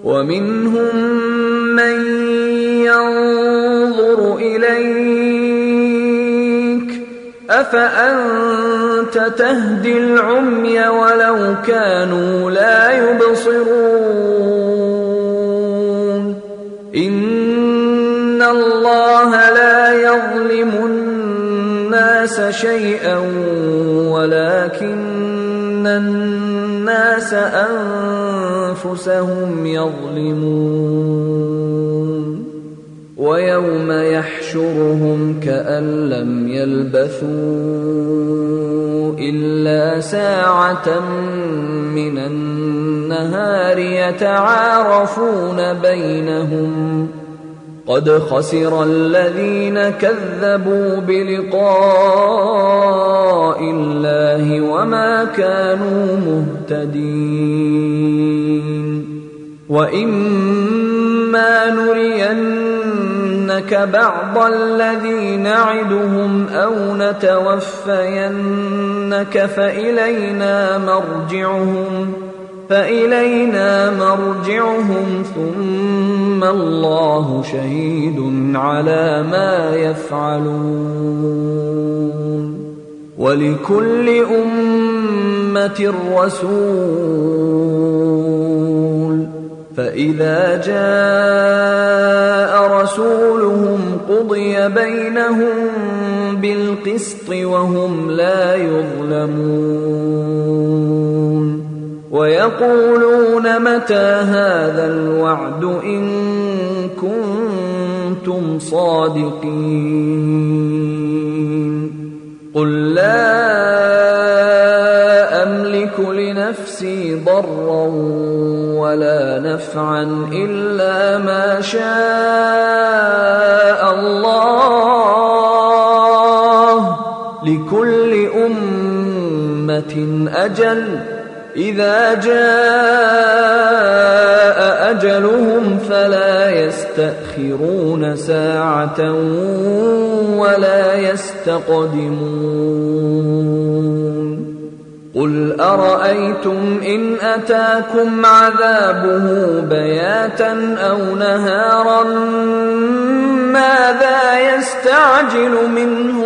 ومنهم من ينظر إليك أفأنت تهدي العمي ولو كانوا لا يبصرون إن الله لا يظلم الناس شيئا ولكن الناس أنفسهم يظلمون ويوم يحشرهم كأن لم يلبثوا إلا ساعة من النهار يتعارفون بينهم قد خسر الذين كذبوا بلقاء الله وما كانوا مهتدين وإما نرينك بعض الذي نعدهم أو نتوفينك فإلينا مرجعهم ثم الله شهيد على ما يفعلون ولكل أمة رسول فإذا جاء رسولهم قضي بينهم بالقسط وهم لا يظلمون ويقولون متى هذا الوعد إن كنتم صادقين قل لا أملك لنفسي ضرا ولا نفعا إلا ما شاء الله لكل أمة أجل إذا جاء أجلهم فلا يستأخرون ساعة ولا يستقدمون قل أرأيتم إن أتاكم عذابه بياتا أو نهارا ماذا يستعجل منه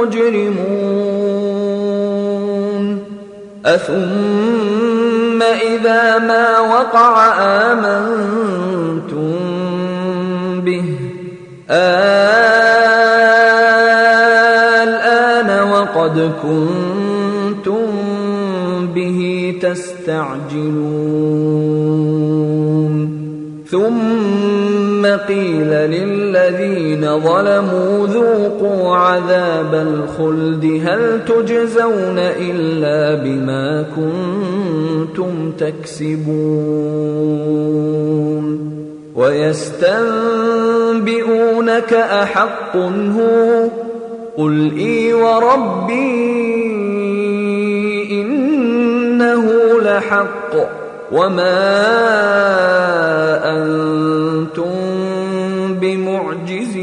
المجرمون أثم إذا ما وقع آمنتم به الآن وقد كنتم به تستعجلون ثم قيل للذين ظلموا ذوقوا عذاب الخلد هل تجزون إلا بما كنتم تكسبون ويستنبئونك أحق هو قل إي وربي إنه لحق وما أنتم بمعجزين